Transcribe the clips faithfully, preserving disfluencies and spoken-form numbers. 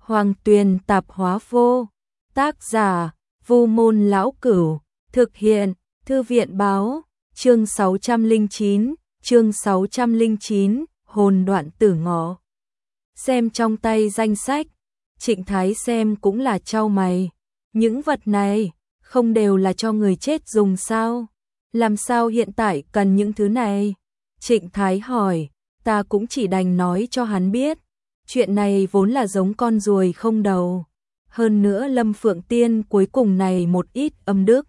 Hoàng Tuyền Tạp Hóa Vô. Tác giả: Vu Môn Lão Cửu. Thực hiện: Thư viện báo. Chương sáu trăm lẻ chín, chương sáu trăm lẻ chín, hồn đoạn tử ngọ. Xem trong tay danh sách, Trịnh Thái xem cũng là chau mày. Những vật này không đều là cho người chết dùng sao? Làm sao hiện tại cần những thứ này? Trịnh Thái hỏi, ta cũng chỉ đành nói cho hắn biết. Chuyện này vốn là giống con ruồi không đầu. Hơn nữa Lâm Phượng Tiên cuối cùng này một ít âm đức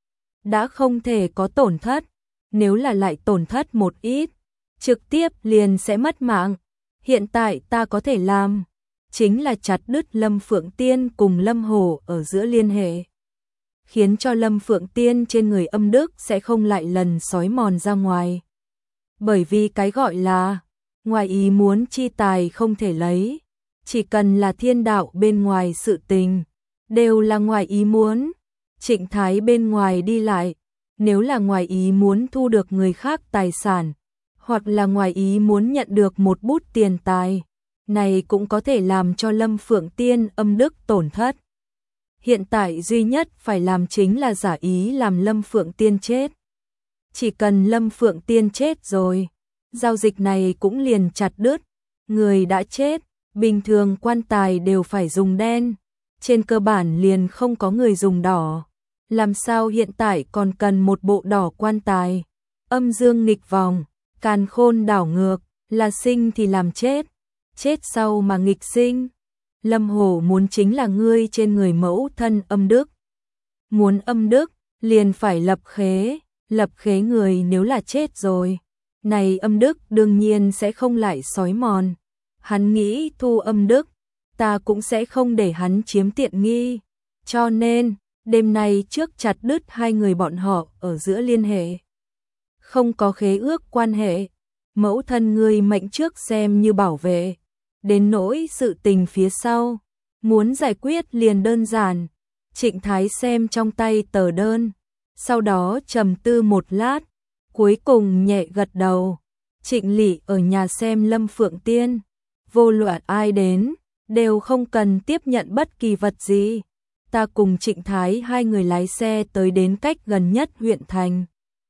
đã không thể có tổn thất. Nếu là lại tổn thất một ít, trực tiếp liền sẽ mất mạng. Hiện tại ta có thể làm chính là chặt đứt Lâm Phượng Tiên cùng Lâm Hổ ở giữa liên hệ, khiến cho Lâm Phượng Tiên trên người âm đức sẽ không lại lần sói mòn ra ngoài. Bởi vì cái gọi là ngoài ý muốn chi tài không thể lấy, chỉ cần là thiên đạo bên ngoài sự tình, đều là ngoài ý muốn. Trịnh Thái bên ngoài đi lại, nếu là ngoài ý muốn thu được người khác tài sản, hoặc là ngoài ý muốn nhận được một bút tiền tài, này cũng có thể làm cho Lâm Phượng Tiên âm đức tổn thất. Hiện tại duy nhất phải làm chính là giả ý làm Lâm Phượng Tiên chết. Chỉ cần Lâm Phượng Tiên chết rồi, giao dịch này cũng liền chặt đứt. Người đã chết, bình thường quan tài đều phải dùng đen, trên cơ bản liền không có người dùng đỏ. Làm sao hiện tại còn cần một bộ đỏ quan tài? Âm dương nghịch vòng, càn khôn đảo ngược, là sinh thì làm chết, chết sau mà nghịch sinh. Lâm Hổ muốn chính là ngươi trên người mẫu thân âm đức. Muốn âm đức, liền phải lập khế, lập khế người nếu là chết rồi, này âm đức đương nhiên sẽ không lại sói mòn. Hắn nghĩ thu âm đức, ta cũng sẽ không để hắn chiếm tiện nghi. Cho nên, đêm nay trước chặt đứt hai người bọn họ ở giữa liên hệ. Không có khế ước quan hệ, mẫu thân ngươi mệnh trước xem như bảo vệ. Đến nỗi sự tình phía sau, muốn giải quyết liền đơn giản. Trịnh Thái xem trong tay tờ đơn, sau đó trầm tư một lát, cuối cùng nhẹ gật đầu. Trịnh Lị ở nhà xem Lâm Phượng Tiên, vô luận ai đến, đều không cần tiếp nhận bất kỳ vật gì. Ta cùng Trịnh Thái hai người lái xe tới đến cách gần nhất huyện thành.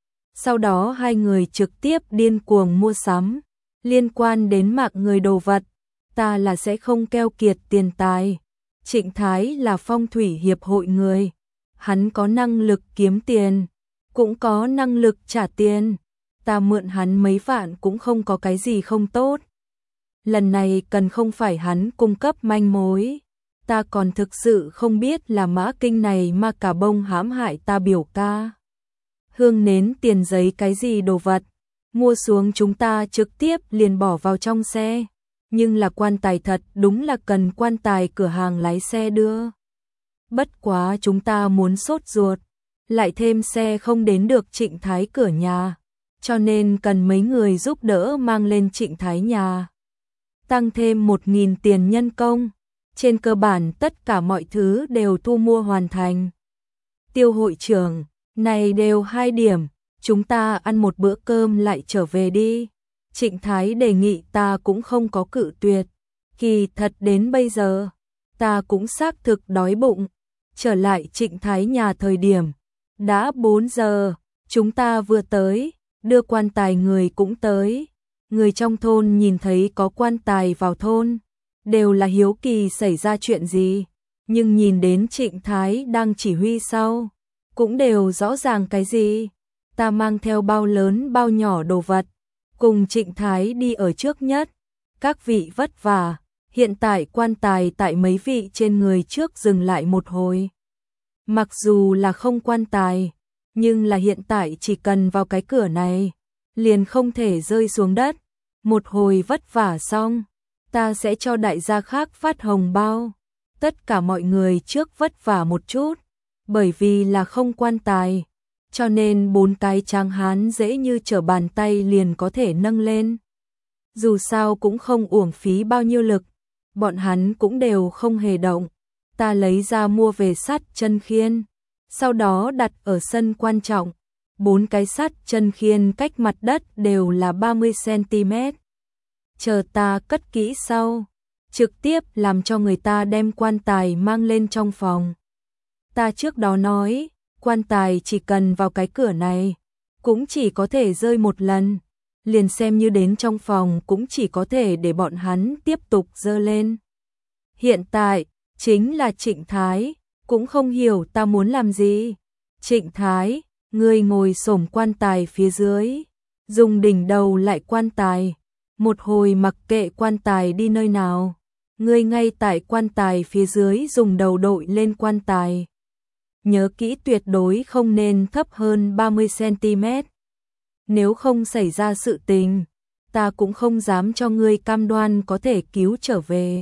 Sau đó hai người trực tiếp điên cuồng mua sắm, liên quan đến mạng người đồ vật. Ta là sẽ không keo kiệt tiền tài. Trịnh Thái là phong thủy hiệp hội người, hắn có năng lực kiếm tiền, cũng có năng lực trả tiền. Ta mượn hắn mấy vạn cũng không có cái gì không tốt. Lần này cần không phải hắn cung cấp manh mối. Ta còn thực sự không biết là Mã Kinh này mà cả bông hãm hại ta biểu ca. Hương nến tiền giấy cái gì đồ vật, mua xuống chúng ta trực tiếp liền bỏ vào trong xe. Nhưng là quan tài thật đúng là cần quan tài cửa hàng lái xe đưa. Bất quá chúng ta muốn sốt ruột, lại thêm xe không đến được Trịnh Thái cửa nhà, cho nên cần mấy người giúp đỡ mang lên Trịnh Thái nhà. Tăng thêm một nghìn tiền nhân công, trên cơ bản tất cả mọi thứ đều thu mua hoàn thành. Tiêu hội trưởng, này đều hai điểm, chúng ta ăn một bữa cơm lại trở về đi. Trịnh Thái đề nghị ta cũng không có cự tuyệt. Kỳ thật đến bây giờ, ta cũng xác thực đói bụng. Trở lại Trịnh Thái nhà thời điểm, đã bốn giờ, chúng ta vừa tới, đưa quan tài người cũng tới. Người trong thôn nhìn thấy có quan tài vào thôn, đều là hiếu kỳ xảy ra chuyện gì. Nhưng nhìn đến Trịnh Thái đang chỉ huy sau, cũng đều rõ ràng cái gì. Ta mang theo bao lớn bao nhỏ đồ vật, cùng Trịnh Thái đi ở trước nhất. Các vị vất vả, hiện tại quan tài tại mấy vị trên người trước dừng lại một hồi. Mặc dù là không quan tài, nhưng là hiện tại chỉ cần vào cái cửa này, liền không thể rơi xuống đất. Một hồi vất vả xong, ta sẽ cho đại gia khác phát hồng bao. Tất cả mọi người trước vất vả một chút, bởi vì là không quan tài, cho nên bốn cái tráng hán dễ như trở bàn tay liền có thể nâng lên. Dù sao cũng không uổng phí bao nhiêu lực, bọn hắn cũng đều không hề động. Ta lấy ra mua về sắt chân khiên, sau đó đặt ở sân quan trọng. Bốn cái sắt chân khiên cách mặt đất đều là ba mươi xăng ti mét. Chờ ta cất kỹ sau, trực tiếp làm cho người ta đem quan tài mang lên trong phòng. Ta trước đó nói, quan tài chỉ cần vào cái cửa này, cũng chỉ có thể rơi một lần, liền xem như đến trong phòng cũng chỉ có thể để bọn hắn tiếp tục dơ lên. Hiện tại, chính là Trịnh Thái, cũng không hiểu ta muốn làm gì. Trịnh Thái, ngươi ngồi xổm quan tài phía dưới, dùng đỉnh đầu lại quan tài, một hồi mặc kệ quan tài đi nơi nào, ngươi ngay tại quan tài phía dưới dùng đầu đội lên quan tài. Nhớ kỹ tuyệt đối không nên thấp hơn ba mươi xăng-ti-mét. Nếu không xảy ra sự tình, ta cũng không dám cho ngươi cam đoan có thể cứu trở về.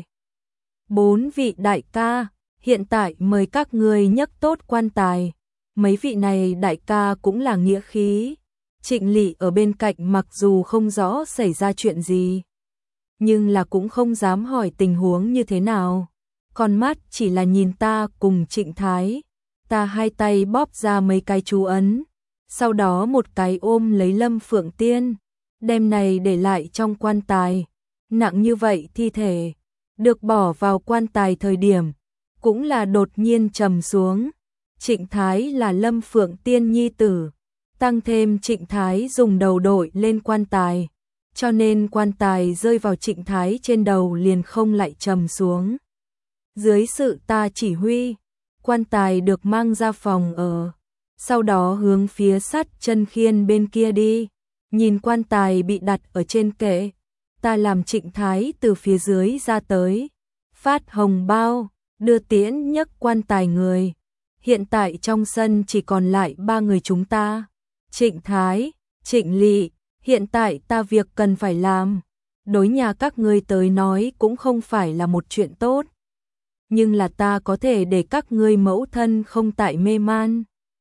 Bốn vị đại ca, hiện tại mời các ngươi nhấc tốt quan tài. Mấy vị này đại ca cũng là nghĩa khí. Trịnh Lị ở bên cạnh mặc dù không rõ xảy ra chuyện gì, nhưng là cũng không dám hỏi tình huống như thế nào. Con mắt chỉ là nhìn ta cùng Trịnh Thái. Ta hai tay bóp ra mấy cái chú ấn, sau đó một cái ôm lấy Lâm Phượng Tiên, đem này để lại trong quan tài. Nặng như vậy thi thể, được bỏ vào quan tài thời điểm, cũng là đột nhiên trầm xuống. Trịnh Thái là Lâm Phượng Tiên nhi tử, tăng thêm Trịnh Thái dùng đầu đội lên quan tài, cho nên quan tài rơi vào Trịnh Thái trên đầu liền không lại trầm xuống. Dưới sự ta chỉ huy, quan tài được mang ra phòng ở, sau đó hướng phía sắt chân khiên bên kia đi. Nhìn quan tài bị đặt ở trên kệ, ta làm Trịnh Thái từ phía dưới ra tới, phát hồng bao, đưa tiễn nhấc quan tài người. Hiện tại trong sân chỉ còn lại ba người chúng ta, Trịnh Thái, Trịnh Lị. Hiện tại ta việc cần phải làm, đối nhà các ngươi tới nói cũng không phải là một chuyện tốt, nhưng là ta có thể để các ngươi mẫu thân không tại mê man.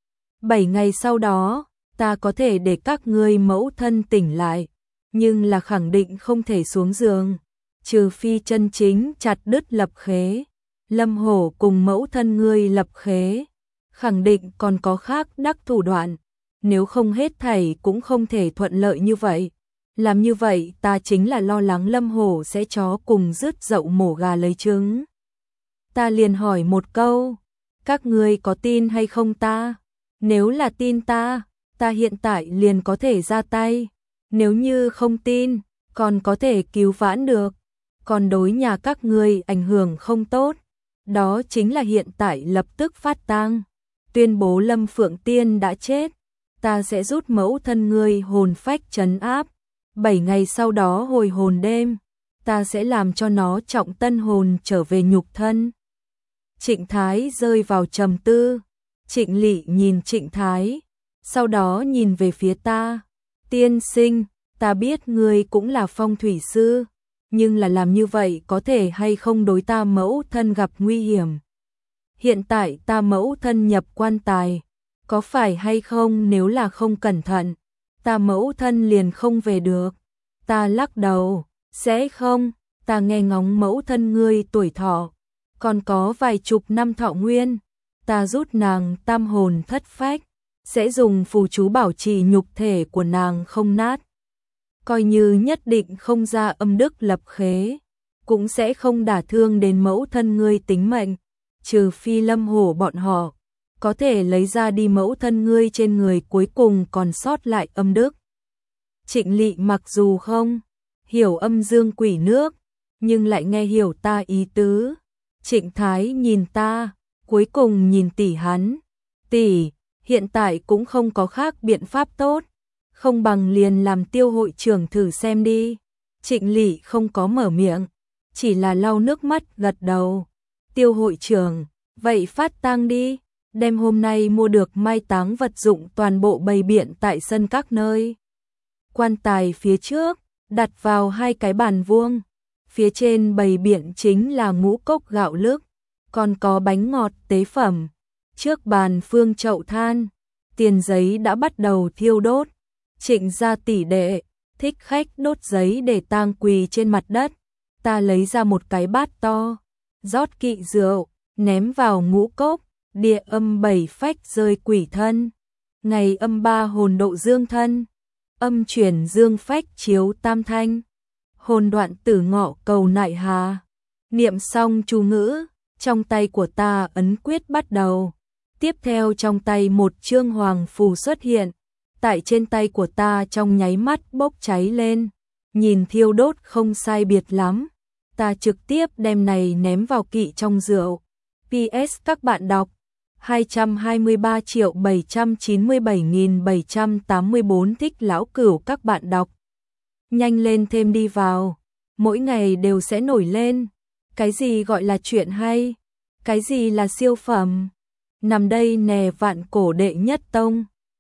Bảy ngày sau đó, ta có thể để các ngươi mẫu thân tỉnh lại, nhưng là khẳng định không thể xuống giường, trừ phi chân chính chặt đứt lập khế. Lâm Hổ cùng mẫu thân ngươi lập khế, khẳng định còn có khác đắc thủ đoạn, nếu không hết thảy cũng không thể thuận lợi như vậy. Làm như vậy ta chính là lo lắng Lâm Hổ sẽ chó cùng rứt dậu mổ gà lấy trứng. Ta liền hỏi một câu, các ngươi có tin hay không ta? Nếu là tin ta, ta hiện tại liền có thể ra tay. Nếu như không tin, còn có thể cứu vãn được. Còn đối nhà các ngươi ảnh hưởng không tốt, đó chính là hiện tại lập tức phát tang, tuyên bố Lâm Phượng Tiên đã chết. Ta sẽ rút mẫu thân ngươi hồn phách trấn áp. Bảy ngày sau đó hồi hồn đêm, ta sẽ làm cho nó trọng tân hồn trở về nhục thân. Trịnh Thái rơi vào trầm tư. Trịnh Lị nhìn Trịnh Thái, sau đó nhìn về phía ta. Tiên sinh, ta biết ngươi cũng là phong thủy sư, nhưng là làm như vậy có thể hay không đối ta mẫu thân gặp nguy hiểm. Hiện tại ta mẫu thân nhập quan tài, có phải hay không nếu là không cẩn thận, ta mẫu thân liền không về được. Ta lắc đầu, sẽ không, ta nghe ngóng mẫu thân ngươi tuổi thọ, còn có vài chục năm thọ nguyên, ta rút nàng tam hồn thất phách, sẽ dùng phù chú bảo trì nhục thể của nàng không nát. Coi như nhất định không ra âm đức lập khế, cũng sẽ không đả thương đến mẫu thân ngươi tính mệnh, trừ phi Lâm Hổ bọn họ có thể lấy ra đi mẫu thân ngươi trên người cuối cùng còn sót lại âm đức. Trịnh Lị mặc dù không hiểu âm dương quỷ nước, nhưng lại nghe hiểu ta ý tứ. Trịnh Thái nhìn ta, cuối cùng nhìn tỷ hắn. Tỷ, hiện tại cũng không có khác biện pháp tốt, không bằng liền làm Tiêu hội trưởng thử xem đi. Trịnh Lị không có mở miệng, chỉ là lau nước mắt gật đầu. Tiêu hội trưởng, vậy phát tang đi, đem hôm nay mua được mai táng vật dụng toàn bộ bày biện tại sân các nơi. Quan tài phía trước, đặt vào hai cái bàn vuông, phía trên bày biện chính là ngũ cốc gạo lứt, còn có bánh ngọt tế phẩm. Trước bàn phương chậu than, tiền giấy đã bắt đầu thiêu đốt. Trịnh gia tỷ đệ thích khách đốt giấy để tang quỳ trên mặt đất. Ta lấy ra một cái bát to, rót kỵ rượu, ném vào ngũ cốc. Địa âm bảy phách rơi quỷ thân, ngày âm ba hồn độ dương thân, âm chuyển dương phách chiếu tam thanh, hồn đoạn tử ngọ cầu nại hà. Niệm xong chú ngữ, trong tay của ta ấn quyết bắt đầu. Tiếp theo trong tay một chương hoàng phù xuất hiện, tại trên tay của ta trong nháy mắt bốc cháy lên, nhìn thiêu đốt không sai biệt lắm. Ta trực tiếp đem này ném vào kỵ trong rượu. pê ét các bạn đọc hai trăm hai mươi ba triệu bảy trăm chín mươi bảy nghìn bảy trăm tám mươi bốn thích lão cửu các bạn đọc. Nhanh lên thêm đi vào, mỗi ngày đều sẽ nổi lên. Cái gì gọi là chuyện hay? Cái gì là siêu phẩm? Nằm đây nè vạn cổ đệ nhất tông.